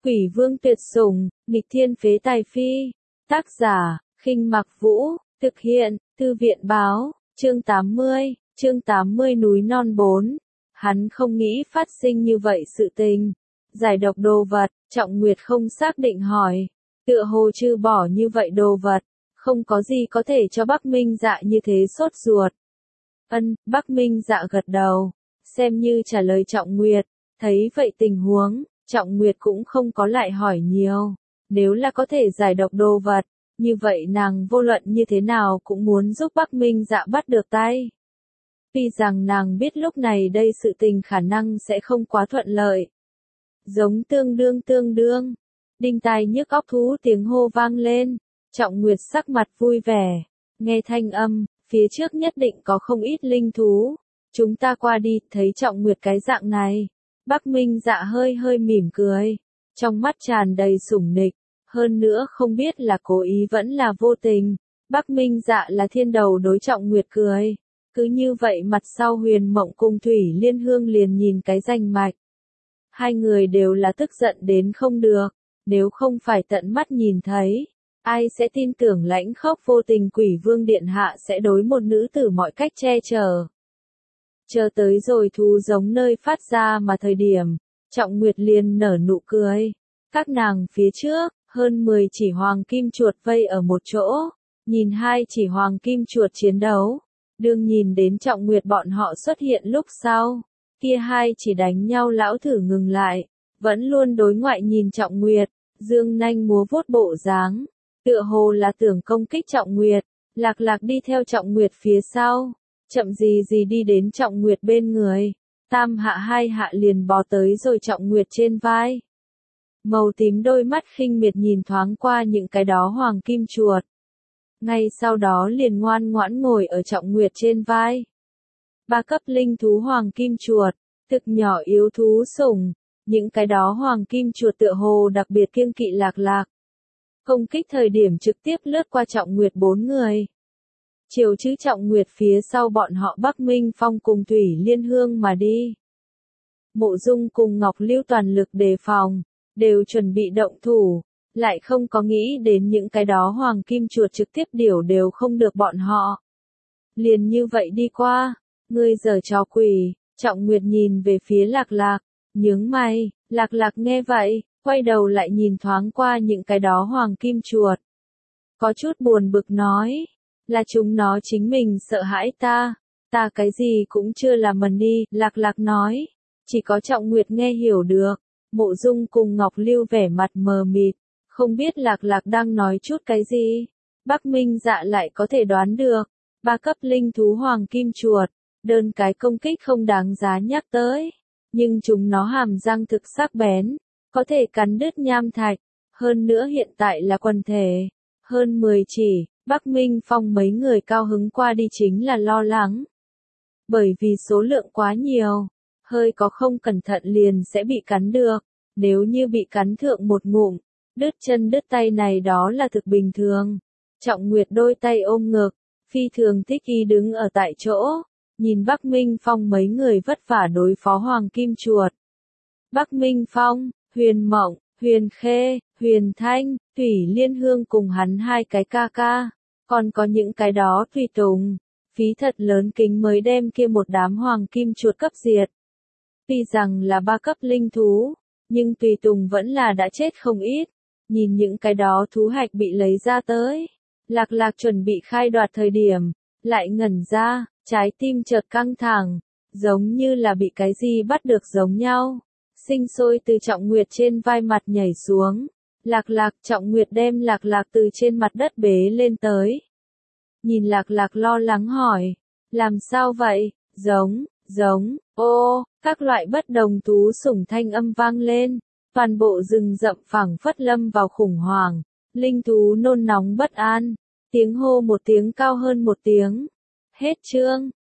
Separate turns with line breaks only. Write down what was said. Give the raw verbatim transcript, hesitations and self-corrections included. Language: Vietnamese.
Quỷ vương tuyệt sủng, nghịch thiên phế tài phi. Tác giả, Khinh Mặc Vũ, thực hiện, Thư viện báo, chương tám mươi, chương tám mươi núi non bốn. Hắn không nghĩ phát sinh như vậy sự tình. Giải độc đồ vật, Trọng Nguyệt không xác định hỏi. Tựa hồ trừ bỏ như vậy đồ vật, không có gì có thể cho Bắc Minh Dạ như thế sốt ruột. Ân, Bắc Minh Dạ gật đầu, xem như trả lời Trọng Nguyệt. Thấy vậy tình huống, Trọng Nguyệt cũng không có lại hỏi nhiều. Nếu là có thể giải độc đồ vật, như vậy nàng vô luận như thế nào cũng muốn giúp Bắc Minh Dạ bắt được tay. Tuy rằng nàng biết lúc này đây sự tình khả năng sẽ không quá thuận lợi. Giống tương đương tương đương, đinh tai nhức óc thú tiếng hô vang lên, Trọng Nguyệt sắc mặt vui vẻ, nghe thanh âm, phía trước nhất định có không ít linh thú. Chúng ta qua đi, thấy Trọng Nguyệt cái dạng này. Bắc Minh Dạ hơi hơi mỉm cười, trong mắt tràn đầy sủng nịch, hơn nữa không biết là cố ý vẫn là vô tình. Bắc Minh Dạ là thiên đầu đối Trọng Nguyệt cười. Cứ như vậy mặt sau Huyền Mộng cùng Thủy Liên Hương liền nhìn cái danh mạch. Hai người đều là tức giận đến không được, nếu không phải tận mắt nhìn thấy, ai sẽ tin tưởng lãnh khốc vô tình Quỷ Vương Điện Hạ sẽ đối một nữ tử mọi cách che chở. Chờ tới rồi thú giống nơi phát ra mà thời điểm, Trọng Nguyệt liền nở nụ cười. Các nàng phía trước, hơn mười chỉ hoàng kim chuột vây ở một chỗ, nhìn hai chỉ hoàng kim chuột chiến đấu. Đương nhìn đến Trọng Nguyệt bọn họ xuất hiện lúc sau, kia hai chỉ đánh nhau lão thử ngừng lại, vẫn luôn đối ngoại nhìn Trọng Nguyệt, dương nanh múa vuốt bộ dáng, tựa hồ là tưởng công kích Trọng Nguyệt. Lạc Lạc đi theo Trọng Nguyệt phía sau, chậm gì gì đi đến Trọng Nguyệt bên người, tam hạ hai hạ liền bò tới rồi Trọng Nguyệt trên vai. Màu tím đôi mắt khinh miệt nhìn thoáng qua những cái đó hoàng kim chuột. Ngay sau đó liền ngoan ngoãn ngồi ở Trọng Nguyệt trên vai. Ba cấp linh thú hoàng kim chuột, thực nhỏ yếu thú sủng, những cái đó hoàng kim chuột tựa hồ đặc biệt kiêng kỵ Lạc Lạc. Công kích thời điểm trực tiếp lướt qua Trọng Nguyệt bốn người. Chiều chứ Trọng Nguyệt phía sau bọn họ Bắc Minh Phong cùng Thủy Liên Hương mà đi. Mộ Dung cùng Ngọc Lưu toàn lực đề phòng, đều chuẩn bị động thủ, lại không có nghĩ đến những cái đó hoàng kim chuột trực tiếp điều đều không được bọn họ. Liền như vậy đi qua, ngươi giở trò quỷ. Trọng Nguyệt nhìn về phía Lạc Lạc, nhướng mày. Lạc Lạc nghe vậy, quay đầu lại nhìn thoáng qua những cái đó hoàng kim chuột. Có chút buồn bực nói, là chúng nó chính mình sợ hãi ta, ta cái gì cũng chưa làm mần đi. Lạc Lạc nói, chỉ có Trọng Nguyệt nghe hiểu được. Mộ Dung cùng Ngọc Lưu vẻ mặt mờ mịt, không biết Lạc Lạc đang nói chút cái gì. Bắc Minh Dạ lại có thể đoán được, ba cấp linh thú hoàng kim chuột, đơn cái công kích không đáng giá nhắc tới, nhưng chúng nó hàm răng thực sắc bén, có thể cắn đứt nham thạch, hơn nữa hiện tại là quần thể, hơn mười chỉ. Bắc Minh Phong mấy người cao hứng qua đi chính là lo lắng, bởi vì số lượng quá nhiều, hơi có không cẩn thận liền sẽ bị cắn được. Nếu như bị cắn thượng một ngụm, đứt chân đứt tay này đó là thực bình thường. Trọng Nguyệt đôi tay ôm ngực, phi thường thích ý đứng ở tại chỗ, nhìn Bắc Minh Phong mấy người vất vả đối phó hoàng kim chuột. Bắc Minh Phong, Huyền Mộng, Huyền Khê, Huyền Thanh, Thủy Liên Hương cùng hắn hai cái ca ca, còn có những cái đó tùy tùng, phí thật lớn kính mới đem kia một đám hoàng kim chuột cấp diệt. Tuy rằng là ba cấp linh thú, nhưng tùy tùng vẫn là đã chết không ít. Nhìn những cái đó thú hạch bị lấy ra tới, Lạc Lạc chuẩn bị khai đoạt thời điểm, lại ngẩn ra, trái tim chợt căng thẳng, giống như là bị cái gì bắt được giống nhau. Sinh sôi từ Trọng Nguyệt trên vai mặt nhảy xuống. Lạc Lạc, Trọng Nguyệt đem Lạc Lạc từ trên mặt đất bế lên tới. Nhìn Lạc Lạc lo lắng hỏi, làm sao vậy? Giống, giống, ô, các loại bất đồng thú sủng thanh âm vang lên, toàn bộ rừng rậm phảng phất lâm vào khủng hoảng, linh thú nôn nóng bất an, tiếng hô một tiếng cao hơn một tiếng. Hết chương.